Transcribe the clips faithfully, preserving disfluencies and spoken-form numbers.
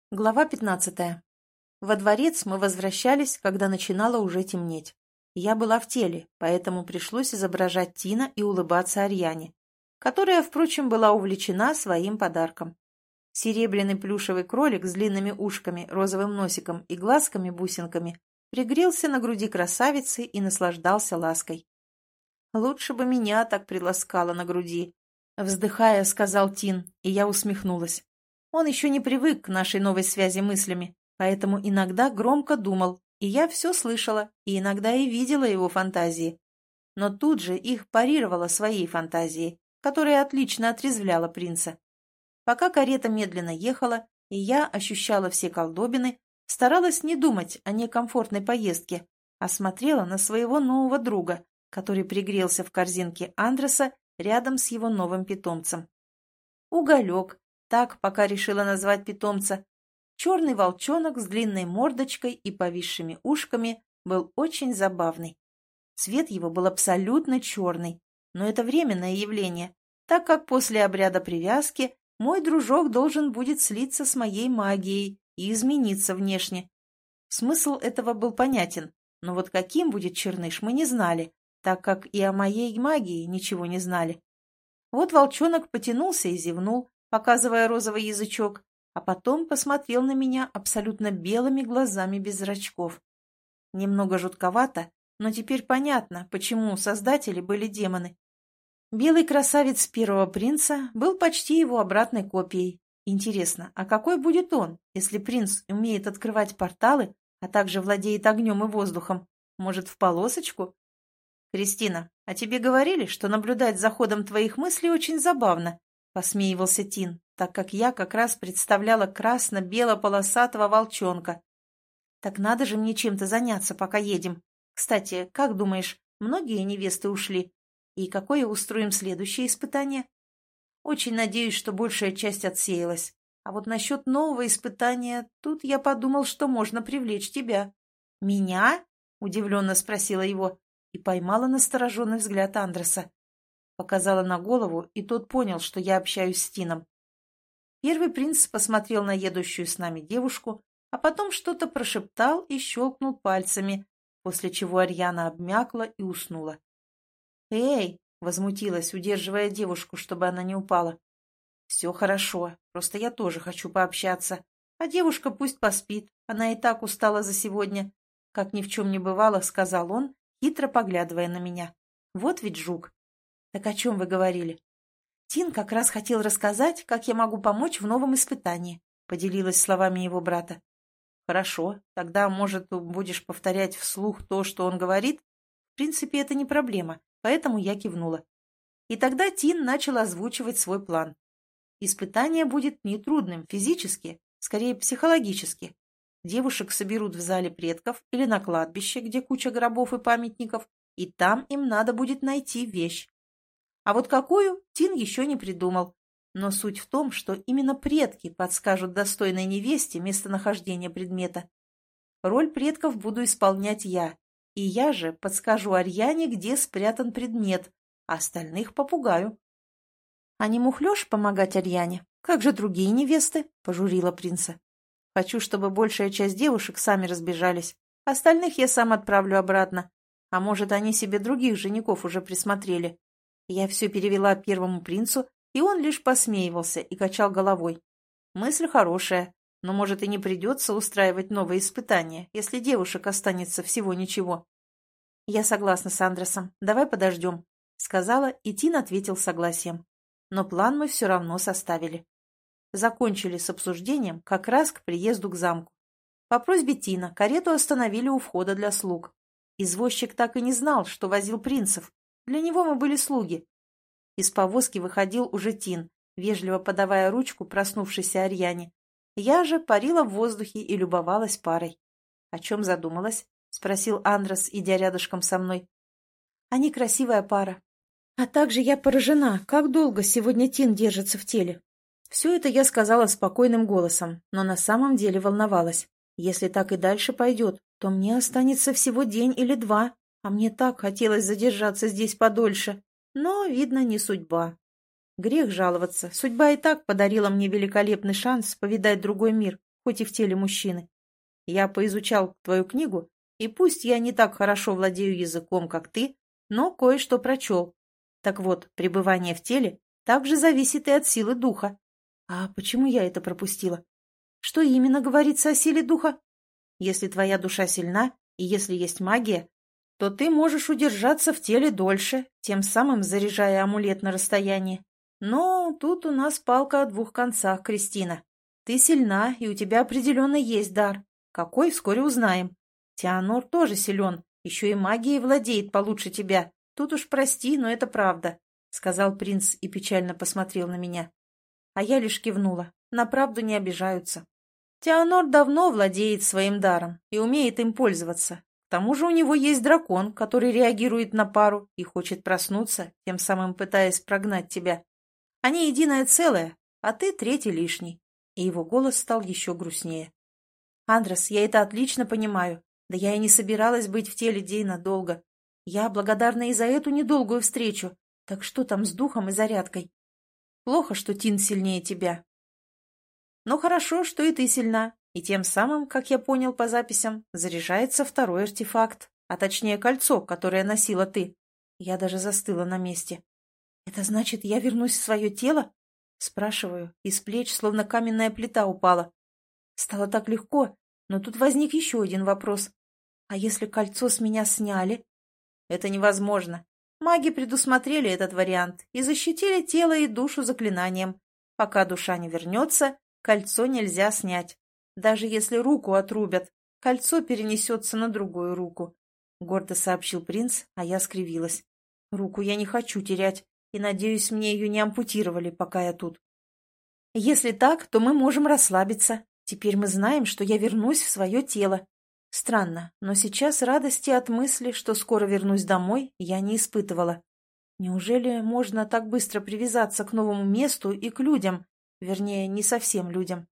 Глава пятнадцатая. Во дворец мы возвращались, когда начинало уже темнеть. Я была в теле, поэтому пришлось изображать Тина и улыбаться Арьяне, которая, впрочем, была увлечена своим подарком. Серебряный плюшевый кролик с длинными ушками, розовым носиком и глазками-бусинками пригрелся на груди красавицы и наслаждался лаской. «Лучше бы меня так приласкало на груди», — вздыхая, сказал Тин, и я усмехнулась. Он еще не привык к нашей новой связи мыслями, поэтому иногда громко думал, и я все слышала, и иногда и видела его фантазии. Но тут же их парировала своей фантазией, которая отлично отрезвляла принца. Пока карета медленно ехала, и я ощущала все колдобины, старалась не думать о некомфортной поездке, а смотрела на своего нового друга, который пригрелся в корзинке Андреса рядом с его новым питомцем. Уголек. Так пока решила назвать питомца. Черный волчонок с длинной мордочкой и повисшими ушками был очень забавный. Цвет его был абсолютно черный, но это временное явление, так как после обряда привязки мой дружок должен будет слиться с моей магией и измениться внешне. Смысл этого был понятен, но вот каким будет черныш, мы не знали, так как и о моей магии ничего не знали. Вот волчонок потянулся и зевнул, показывая розовый язычок, а потом посмотрел на меня абсолютно белыми глазами без зрачков. Немного жутковато, но теперь понятно, почему создатели были демоны. Белый красавец первого принца был почти его обратной копией. Интересно, а какой будет он, если принц умеет открывать порталы, а также владеет огнем и воздухом? Может, в полосочку? «Кристина, а тебе говорили, что наблюдать за ходом твоих мыслей очень забавно?» — посмеивался Тин, так как я как раз представляла красно-бело-полосатого волчонка. «Так надо же мне чем-то заняться, пока едем. Кстати, как думаешь, многие невесты ушли? И какое устроим следующее испытание?» «Очень надеюсь, что большая часть отсеялась. А вот насчет нового испытания, тут я подумал, что можно привлечь тебя». «Меня?» — удивленно спросила его и поймала настороженный взгляд Андреса. Показала на голову, и тот понял, что я общаюсь с Тином. Первый принц посмотрел на едущую с нами девушку, а потом что-то прошептал и щелкнул пальцами, после чего Арьяна обмякла и уснула. «Эй!» — возмутилась, удерживая девушку, чтобы она не упала. «Все хорошо, просто я тоже хочу пообщаться. А девушка пусть поспит, она и так устала за сегодня», — как ни в чем не бывало, сказал он, хитро поглядывая на меня. «Вот ведь жук!» «Так о чем вы говорили?» «Тин как раз хотел рассказать, как я могу помочь в новом испытании», — поделилась словами его брата. «Хорошо, тогда, может, будешь повторять вслух то, что он говорит? В принципе, это не проблема, поэтому я кивнула». И тогда Тин начал озвучивать свой план. Испытание будет нетрудным физически, скорее психологически. Девушек соберут в зале предков или на кладбище, где куча гробов и памятников, и там им надо будет найти вещь. А вот какую, Тин еще не придумал. Но суть в том, что именно предки подскажут достойной невесте местонахождение предмета. Роль предков буду исполнять я, и я же подскажу Арьяне, где спрятан предмет, а остальных попугаю. — А не мухлёшь помогать Арьяне? Как же другие невесты? — пожурила принца. — Хочу, чтобы большая часть девушек сами разбежались. Остальных я сам отправлю обратно. А может, они себе других женихов уже присмотрели. Я все перевела первому принцу, и он лишь посмеивался и качал головой. Мысль хорошая, но, может, и не придется устраивать новые испытания, если девушек останется всего ничего. «Я согласна с Андресом. Давай подождем», — сказала, и Тин ответил согласием. Но план мы все равно составили. Закончили с обсуждением как раз к приезду к замку. По просьбе Тина карету остановили у входа для слуг. Извозчик так и не знал, что возил принцев. Для него мы были слуги. Из повозки выходил уже Тин, вежливо подавая ручку проснувшейся Арьяне. Я же парила в воздухе и любовалась парой. — О чем задумалась? — спросил Андрес, идя рядышком со мной. — Они красивая пара. А также я поражена, как долго сегодня Тин держится в теле. Все это я сказала спокойным голосом, но на самом деле волновалась. Если так и дальше пойдет, то мне останется всего день или два, а мне так хотелось задержаться здесь подольше. Но, видно, не судьба. Грех жаловаться, судьба и так подарила мне великолепный шанс повидать другой мир, хоть и в теле мужчины. Я поизучал твою книгу, и пусть я не так хорошо владею языком, как ты, но кое-что прочел. Так вот, пребывание в теле также зависит и от силы духа. А почему я это пропустила? Что именно говорится о силе духа? Если твоя душа сильна, и если есть магия, то ты можешь удержаться в теле дольше, тем самым заряжая амулет на расстоянии. Но тут у нас палка о двух концах, Кристина. Ты сильна, и у тебя определенно есть дар. Какой, вскоре узнаем. Теонор тоже силен, еще и магией владеет получше тебя. Тут уж прости, но это правда, — сказал принц и печально посмотрел на меня. А я лишь кивнула. На правду не обижаются. Теонор давно владеет своим даром и умеет им пользоваться. К тому же у него есть дракон, который реагирует на пару и хочет проснуться, тем самым пытаясь прогнать тебя. Они единое целое, а ты третий лишний. И его голос стал еще грустнее. Андрес, я это отлично понимаю. Да я и не собиралась быть в теле Дейна долго. Я благодарна и за эту недолгую встречу. Так что там с духом и зарядкой? Плохо, что Тин сильнее тебя. Но хорошо, что и ты сильна. И тем самым, как я понял по записям, заряжается второй артефакт, а точнее кольцо, которое носила ты. Я даже застыла на месте. Это значит, я вернусь в свое тело? Спрашиваю, из плеч словно каменная плита упала. Стало так легко, но тут возник еще один вопрос. А если кольцо с меня сняли? Это невозможно. Маги предусмотрели этот вариант и защитили тело и душу заклинанием. Пока душа не вернется, кольцо нельзя снять. Даже если руку отрубят, кольцо перенесется на другую руку. Гордо сообщил принц, а я скривилась. Руку я не хочу терять, и, надеюсь, мне ее не ампутировали, пока я тут. Если так, то мы можем расслабиться. Теперь мы знаем, что я вернусь в свое тело. Странно, но сейчас радости от мысли, что скоро вернусь домой, я не испытывала. Неужели можно так быстро привязаться к новому месту и к людям? Вернее, не совсем людям.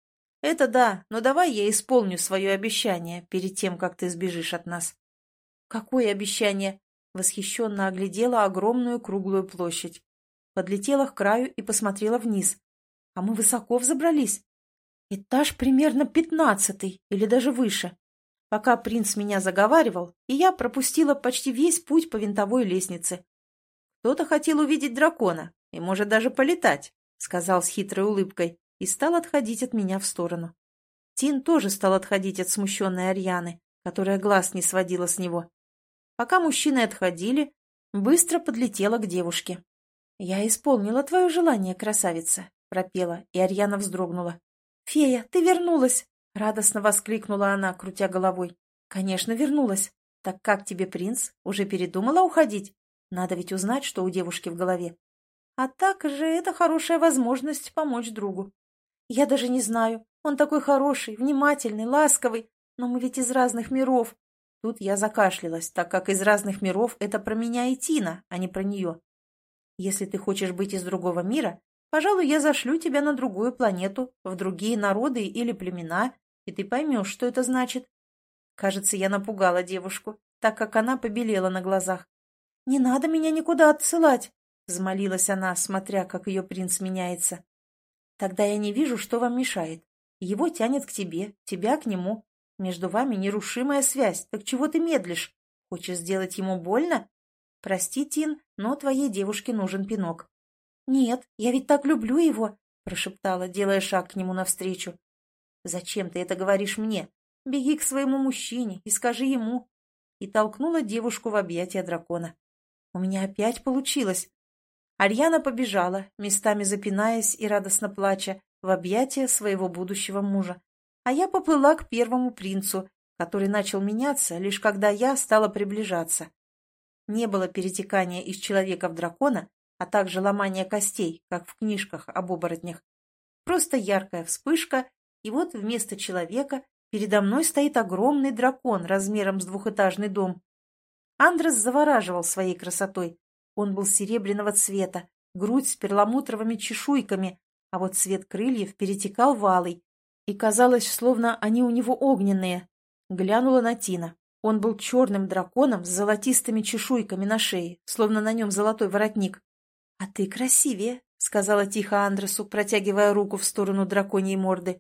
Это да, но давай я исполню свое обещание перед тем, как ты сбежишь от нас. Какое обещание? Восхищенно оглядела огромную круглую площадь. Подлетела к краю и посмотрела вниз. А мы высоко взобрались. Этаж примерно пятнадцатый или даже выше. Пока принц меня заговаривал, и я пропустила почти весь путь по винтовой лестнице. Кто-то хотел увидеть дракона и, может, даже полетать, сказал с хитрой улыбкой и стал отходить от меня в сторону. Тин тоже стал отходить от смущенной Арьяны, которая глаз не сводила с него. Пока мужчины отходили, быстро подлетела к девушке. «Я исполнила твое желание, красавица», — пропела, и Арьяна вздрогнула. «Фея, ты вернулась!» — радостно воскликнула она, крутя головой. «Конечно, вернулась. Так как тебе принц? Уже передумала уходить? Надо ведь узнать, что у девушки в голове. А так же это хорошая возможность помочь другу. Я даже не знаю. Он такой хороший, внимательный, ласковый, но мы ведь из разных миров». Тут я закашлялась, так как из разных миров это про меня и Тина, а не про нее. «Если ты хочешь быть из другого мира, пожалуй, я зашлю тебя на другую планету, в другие народы или племена, и ты поймешь, что это значит». Кажется, я напугала девушку, так как она побелела на глазах. «Не надо меня никуда отсылать», — взмолилась она, смотря, как ее принц меняется. «Тогда я не вижу, что вам мешает. Его тянет к тебе, тебя к нему. Между вами нерушимая связь, так чего ты медлишь? Хочешь сделать ему больно? Прости, Тин, но твоей девушке нужен пинок». «Нет, я ведь так люблю его», — прошептала, делая шаг к нему навстречу. «Зачем ты это говоришь мне? Беги к своему мужчине и скажи ему». И толкнула девушку в объятия дракона. У меня опять получилось. Арьяна побежала, местами запинаясь и радостно плача, в объятия своего будущего мужа. А я поплыла к первому принцу, который начал меняться, лишь когда я стала приближаться. Не было перетекания из человека в дракона, а также ломания костей, как в книжках об оборотнях. Просто яркая вспышка, и вот вместо человека передо мной стоит огромный дракон размером с двухэтажный дом. Андрес завораживал своей красотой. Он был серебряного цвета, грудь с перламутровыми чешуйками, а вот цвет крыльев перетекал в алый, и казалось, словно они у него огненные. Глянула на Тина. Он был черным драконом с золотистыми чешуйками на шее, словно на нем золотой воротник. «А ты красивее», — сказала тихо Андресу, протягивая руку в сторону драконьей морды.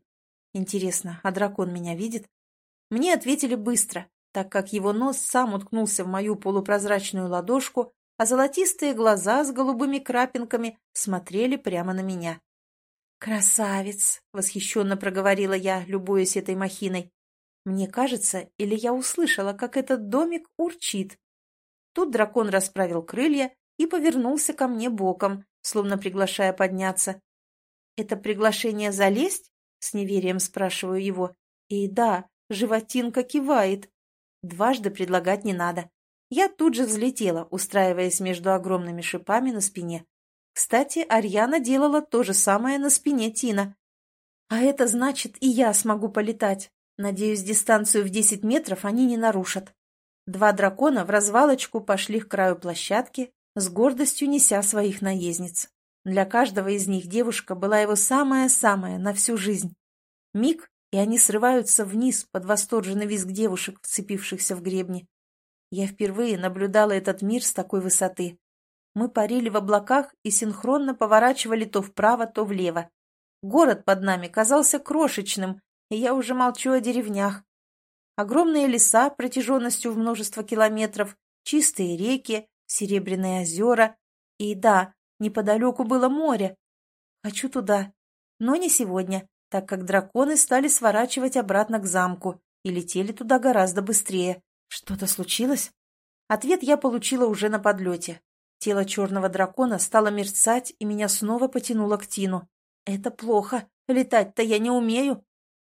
Интересно, а дракон меня видит? Мне ответили быстро, так как его нос сам уткнулся в мою полупрозрачную ладошку, а золотистые глаза с голубыми крапинками смотрели прямо на меня. «Красавец!» — восхищенно проговорила я, любуясь этой махиной. Мне кажется, или я услышала, как этот домик урчит. Тут дракон расправил крылья и повернулся ко мне боком, словно приглашая подняться. «Это приглашение залезть?» — с неверием спрашиваю его. И да, животинка кивает. Дважды предлагать не надо. Я тут же взлетела, устраиваясь между огромными шипами на спине. Кстати, Арьяна делала то же самое на спине Тина. А это значит, и я смогу полетать. Надеюсь, дистанцию в десять метров они не нарушат. Два дракона в развалочку пошли к краю площадки, с гордостью неся своих наездниц. Для каждого из них девушка была его самая-самая на всю жизнь. Миг, и они срываются вниз под восторженный визг девушек, вцепившихся в гребни. Я впервые наблюдала этот мир с такой высоты. Мы парили в облаках и синхронно поворачивали то вправо, то влево. Город под нами казался крошечным, и я уже молчу о деревнях. Огромные леса протяженностью в множество километров, чистые реки, серебряные озера. И да, неподалеку было море. Хочу туда, но не сегодня, так как драконы стали сворачивать обратно к замку и летели туда гораздо быстрее. Что-то случилось? Ответ я получила уже на подлете. Тело черного дракона стало мерцать, и меня снова потянуло к Тину. Это плохо, летать-то я не умею.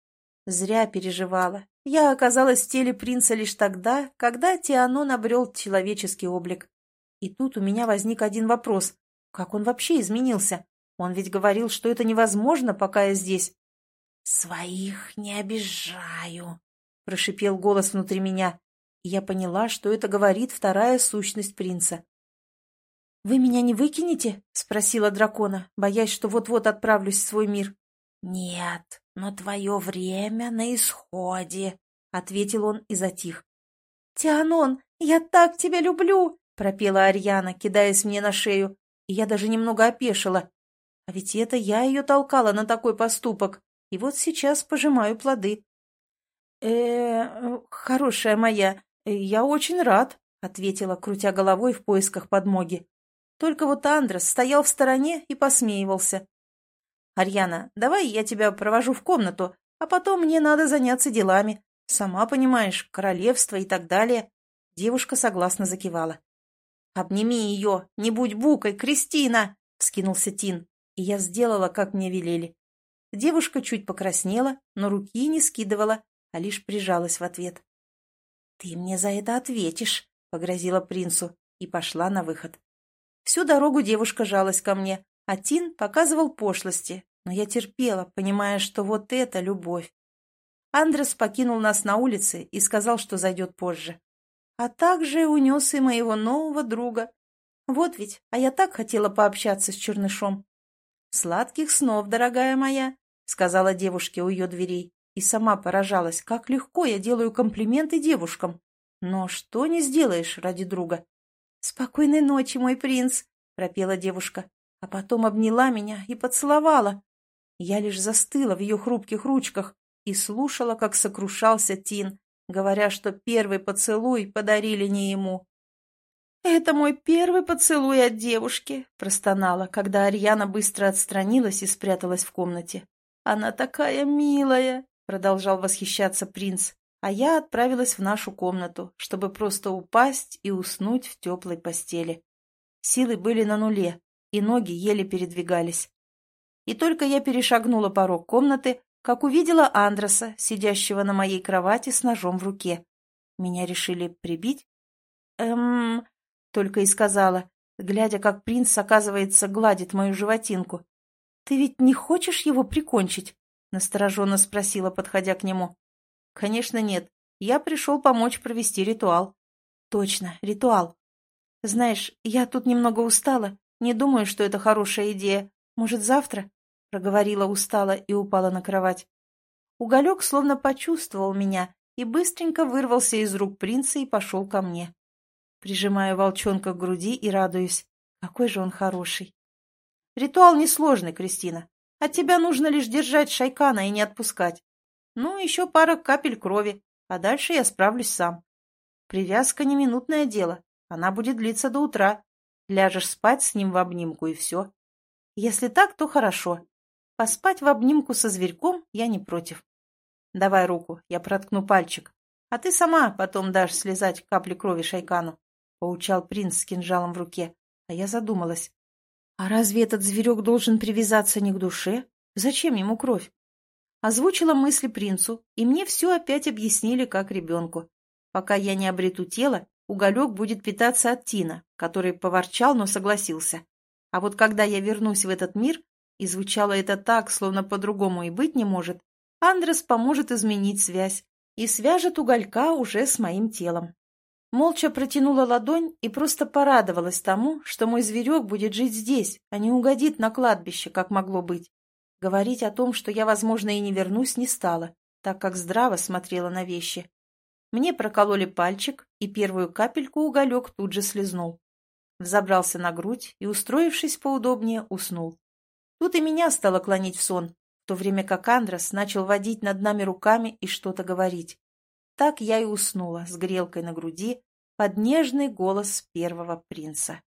Зря переживала. Я оказалась в теле принца лишь тогда, когда Тианон обрел человеческий облик. И тут у меня возник один вопрос. Как он вообще изменился? Он ведь говорил, что это невозможно, пока я здесь. «Своих не обижаю», — прошипел голос внутри меня. И я поняла, что это говорит вторая сущность принца. «Вы меня не выкинете?» — спросила дракона, боясь, что вот-вот отправлюсь в свой мир. «Нет, но твое время на исходе», — ответил он и затих. «Тианон, я так тебя люблю!» — пропела Арьяна, кидаясь мне на шею, и я даже немного опешила. А ведь это я ее толкала на такой поступок, и вот сейчас пожимаю плоды. э хорошая моя, я очень рад», — ответила, крутя головой в поисках подмоги. Только вот Андрес стоял в стороне и посмеивался. «Арьяна, давай я тебя провожу в комнату, а потом мне надо заняться делами. Сама понимаешь, королевство и так далее». Девушка согласно закивала. «Обними ее, не будь букой, Кристина!» — вскинулся Тин, и я сделала, как мне велели. Девушка чуть покраснела, но руки не скидывала, а лишь прижалась в ответ. «Ты мне за это ответишь», — погрозила принцу, и пошла на выход. Всю дорогу девушка жалась ко мне, а Тин показывал пошлости, но я терпела, понимая, что вот это любовь. Андрес покинул нас на улице и сказал, что зайдет позже. А также унес и моего нового друга. Вот ведь, а я так хотела пообщаться с Чернышом. «Сладких снов, дорогая моя», — сказала девушке у ее дверей, и сама поражалась, как легко я делаю комплименты девушкам. Но что не сделаешь ради друга? «Спокойной ночи, мой принц», — пропела девушка, а потом обняла меня и поцеловала. Я лишь застыла в ее хрупких ручках и слушала, как сокрушался Тин, говоря, что первый поцелуй подарили не ему. «Это мой первый поцелуй от девушки», — простонала, когда Арьяна быстро отстранилась и спряталась в комнате. «Она такая милая», — продолжал восхищаться принц, а я отправилась в нашу комнату, чтобы просто упасть и уснуть в теплой постели. Силы были на нуле, и ноги еле передвигались. И только я перешагнула порог комнаты, как увидела Андреса, сидящего на моей кровати с ножом в руке. Меня решили прибить? Эм... Только и сказала, глядя, как принц, оказывается, гладит мою животинку. «Ты ведь не хочешь его прикончить?» — настороженно спросила, подходя к нему. «Конечно нет. Я пришел помочь провести ритуал». «Точно, ритуал. Знаешь, я тут немного устала. Не думаю, что это хорошая идея. Может, завтра?» — проговорила устало и упала на кровать. Уголек словно почувствовал меня и быстренько вырвался из рук принца и пошел ко мне. Прижимаю волчонка к груди и радуюсь. Какой же он хороший. «Ритуал несложный, Кристина. От тебя нужно лишь держать Шайкана и не отпускать. Ну, еще пара капель крови, а дальше я справлюсь сам. Привязка не минутное дело, она будет длиться до утра. Ляжешь спать с ним в обнимку и все. Если так, то хорошо. Поспать в обнимку со зверьком я не против. Давай руку, я проткну пальчик. А ты сама потом дашь слезать капли крови Шайкану, — поучал принц с кинжалом в руке. А я задумалась. А разве этот зверек должен привязаться не к душе? Зачем ему кровь? Озвучила мысли принцу, и мне все опять объяснили, как ребенку. Пока я не обрету тело, уголек будет питаться от Тина, который поворчал, но согласился. А вот когда я вернусь в этот мир, и звучало это так, словно по-другому и быть не может, Андрес поможет изменить связь и свяжет уголька уже с моим телом. Молча протянула ладонь и просто порадовалась тому, что мой зверек будет жить здесь, а не угодит на кладбище, как могло быть. Говорить о том, что я, возможно, и не вернусь, не стала, так как здраво смотрела на вещи. Мне прокололи пальчик, и первую капельку уголек тут же слезнул. Взобрался на грудь и, устроившись поудобнее, уснул. Тут и меня стало клонить в сон, в то время как Андрес начал водить над нами руками и что-то говорить. Так я и уснула с грелкой на груди под нежный голос первого принца.